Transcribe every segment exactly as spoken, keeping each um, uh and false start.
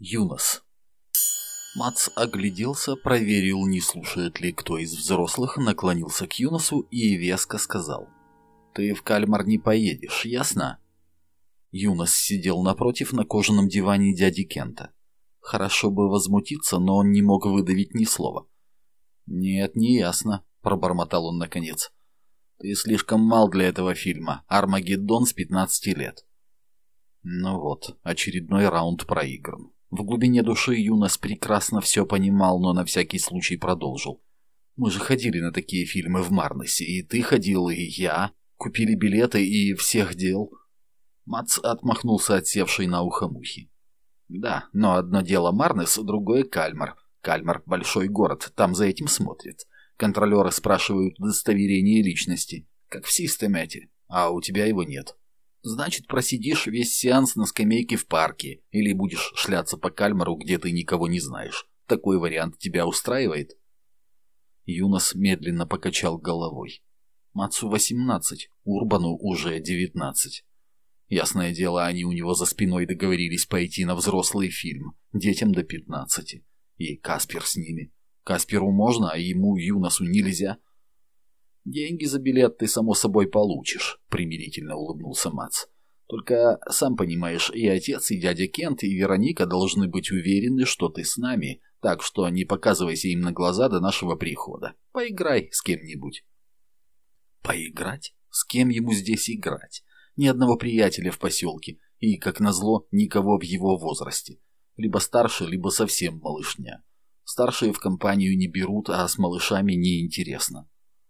Юнос. Мац огляделся, проверил, не слушает ли кто из взрослых, наклонился к Юносу и веско сказал: «Ты в Кальмар не поедешь, ясно?» Юнос сидел напротив на кожаном диване дяди Кента. Хорошо бы возмутиться, но он не мог выдавить ни слова. «Нет, не ясно», — пробормотал он наконец. «Ты слишком мал для этого фильма. Армагеддон с пятнадцати лет». Ну вот, очередной раунд проигран. В глубине души Юнос прекрасно все понимал, но на всякий случай продолжил. «Мы же ходили на такие фильмы в Марнесе, и ты ходил, и я. Купили билеты, и всех дел». Мац отмахнулся от севшей на ухо мухи. «Да, но одно дело Марнес, другое Кальмар. Кальмар — большой город, там за этим смотрят. Контролеры спрашивают удостоверение личности, как в Системете, а у тебя его нет. Значит, просидишь весь сеанс на скамейке в парке или будешь шляться по Кальмару, где ты никого не знаешь. Такой вариант тебя устраивает?» Юнос медленно покачал головой. Мацу восемнадцать, Урбану уже девятнадцать. Ясное дело, они у него за спиной договорились пойти на взрослый фильм, детям до пятнадцати. И Каспер с ними. Касперу можно, а ему, Юносу, нельзя. «Деньги за билет ты, само собой, получишь», — примирительно улыбнулся Мац. «Только, сам понимаешь, и отец, и дядя Кент, и Вероника должны быть уверены, что ты с нами, так что не показывайся им на глаза до нашего прихода. Поиграй с кем-нибудь». Поиграть? С кем ему здесь играть? Ни одного приятеля в поселке, и, как назло, никого в его возрасте. Либо старше, либо совсем малышня. Старшие в компанию не берут, а с малышами неинтересно.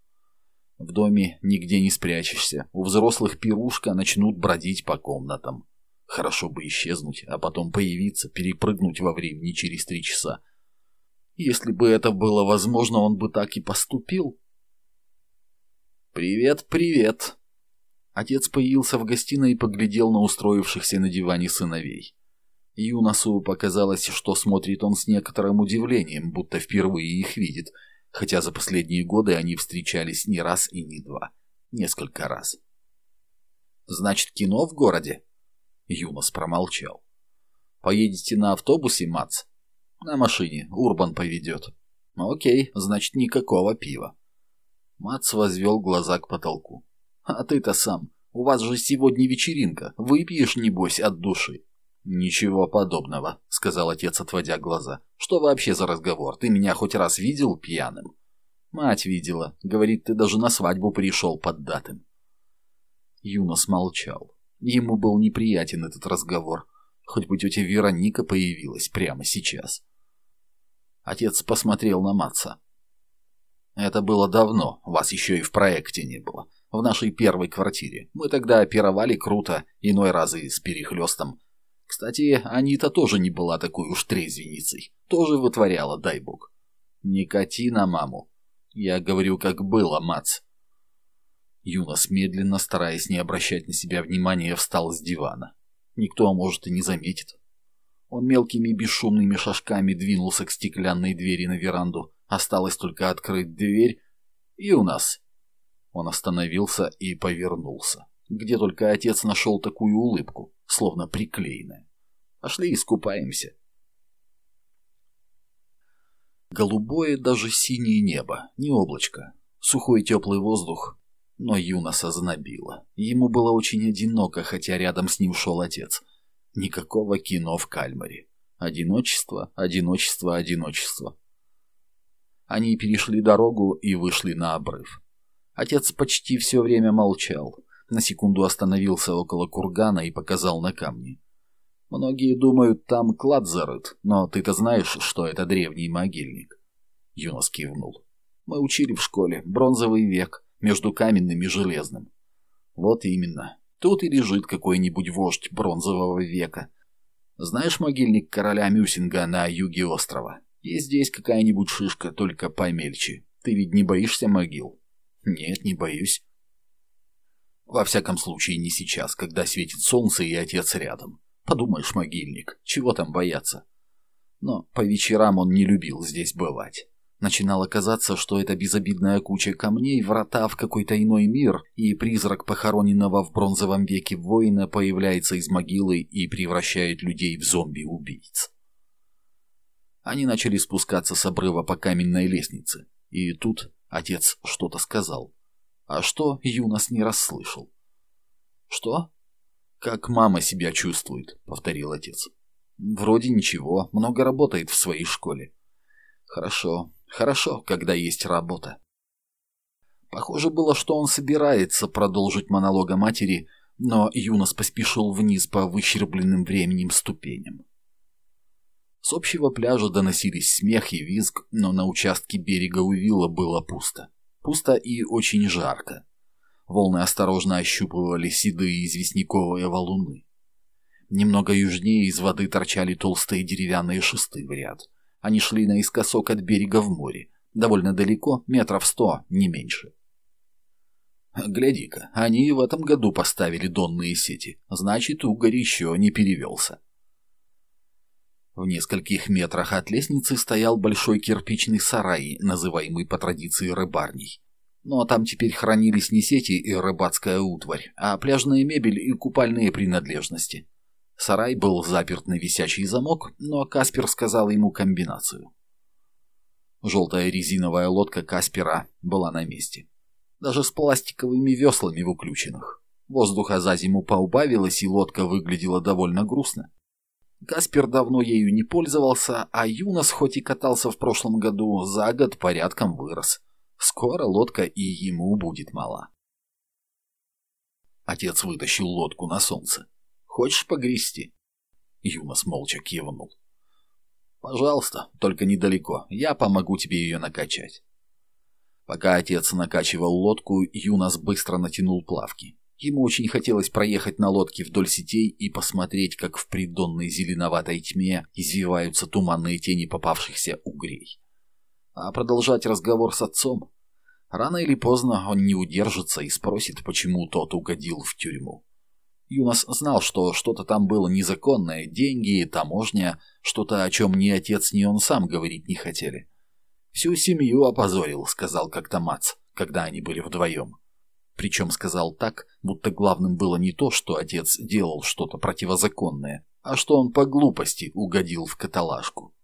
В доме нигде не спрячешься. У взрослых пирушка, начнут бродить по комнатам. Хорошо бы исчезнуть, а потом появиться, перепрыгнуть во времени через три часа. Если бы это было возможно, он бы так и поступил. «Привет, привет!» Отец появился в гостиной и поглядел на устроившихся на диване сыновей. Юносу показалось, что смотрит он с некоторым удивлением, будто впервые их видит, хотя за последние годы они встречались не раз и не два. Несколько раз. «Значит, кино в городе?» Юнос промолчал. «Поедете на автобусе, Мац?» «На машине. Урбан поведет». «Окей, значит, никакого пива». Мац возвел глаза к потолку. «А ты-то сам. У вас же сегодня вечеринка. Выпьешь, небось, от души». «Ничего подобного», — сказал отец, отводя глаза. «Что вообще за разговор? Ты меня хоть раз видел пьяным?» «Мать видела. Говорит, ты даже на свадьбу пришел поддатым». Юнос молчал. Ему был неприятен этот разговор. Хоть бы тетя Вероника появилась прямо сейчас. Отец посмотрел на Маца. «Это было давно. Вас еще и в проекте не было. В нашей первой квартире. Мы тогда пировали круто, иной раз и с перехлестом. Кстати, Анита тоже не была такой уж трезвенницей. Тоже вытворяла, дай бог. Не кати на маму. Я говорю, как было, Мац». Юнос медленно, стараясь не обращать на себя внимания, встал с дивана. Никто, может, и не заметит. Он мелкими бесшумными шажками двинулся к стеклянной двери на веранду. Осталось только открыть дверь. «Юнос!» Он остановился и повернулся. Где только отец нашел такую улыбку, словно приклеенная. «Пошли искупаемся». Голубое, даже синее небо, не облачко. Сухой теплый воздух. Но Юноса знобило. Ему было очень одиноко, хотя рядом с ним шел отец. Никакого кино в Кальмаре. Одиночество, одиночество, одиночество. Они перешли дорогу и вышли на обрыв. Отец почти все время молчал. На секунду остановился около кургана и показал на камни. «Многие думают, там клад зарыт, но ты-то знаешь, что это древний могильник». Юнос кивнул. «Мы учили в школе. Бронзовый век. Между каменным и железным». «Вот именно. Тут и лежит какой-нибудь вождь бронзового века. Знаешь могильник короля Мюсинга на юге острова? И здесь какая-нибудь шишка, только помельче. Ты ведь не боишься могил?» «Нет, не боюсь». «Во всяком случае, не сейчас, когда светит солнце и отец рядом. Подумаешь, могильник, чего там бояться?» Но по вечерам он не любил здесь бывать. Начинало казаться, что это безобидная куча камней, врата в какой-то иной мир, и призрак похороненного в бронзовом веке воина появляется из могилы и превращает людей в зомби-убийц. Они начали спускаться с обрыва по каменной лестнице, и тут отец что-то сказал. А что, Юнос не расслышал. «Что?» «Как мама себя чувствует», — повторил отец. «Вроде ничего, много работает в своей школе». «Хорошо, хорошо, когда есть работа». Похоже было, что он собирается продолжить монолог о матери, но Юнос поспешил вниз по выщербленным временем ступеням. С общего пляжа доносились смех и визг, но на участке берега у вилла было пусто. Пусто и очень жарко. Волны осторожно ощупывали седые известняковые валуны. Немного южнее из воды торчали толстые деревянные шесты в ряд. Они шли наискосок от берега в море, довольно далеко, метров сто, не меньше. «Гляди-ка, они и в этом году поставили донные сети, значит, угорь еще не перевелся». В нескольких метрах от лестницы стоял большой кирпичный сарай, называемый по традиции рыбарней. Но там теперь хранились не сети и рыбацкая утварь, а пляжная мебель и купальные принадлежности. Сарай был заперт на висячий замок, но Каспер сказал ему комбинацию. Желтая резиновая лодка Каспера была на месте. Даже с пластиковыми веслами выключенных. Воздуха за зиму поубавилось, и лодка выглядела довольно грустно. Каспер давно ею не пользовался, а Юнос, хоть и катался в прошлом году, за год порядком вырос. Скоро лодка и ему будет мала. Отец вытащил лодку на солнце. «Хочешь погрести?» Юнос молча кивнул. «Пожалуйста, только недалеко. Я помогу тебе ее накачать». Пока отец накачивал лодку, Юнос быстро натянул плавки. Ему очень хотелось проехать на лодке вдоль сетей и посмотреть, как в придонной зеленоватой тьме извиваются туманные тени попавшихся угрей. А продолжать разговор с отцом? Рано или поздно он не удержится и спросит, почему тот угодил в тюрьму. Юнос знал, что что-то там было незаконное, деньги, таможня, что-то, о чем ни отец, ни он сам говорить не хотели. «Всю семью опозорил», — сказал как-то Мац, когда они были вдвоем. Причем сказал так, будто главным было не то, что отец делал что-то противозаконное, а что он по глупости угодил в каталажку.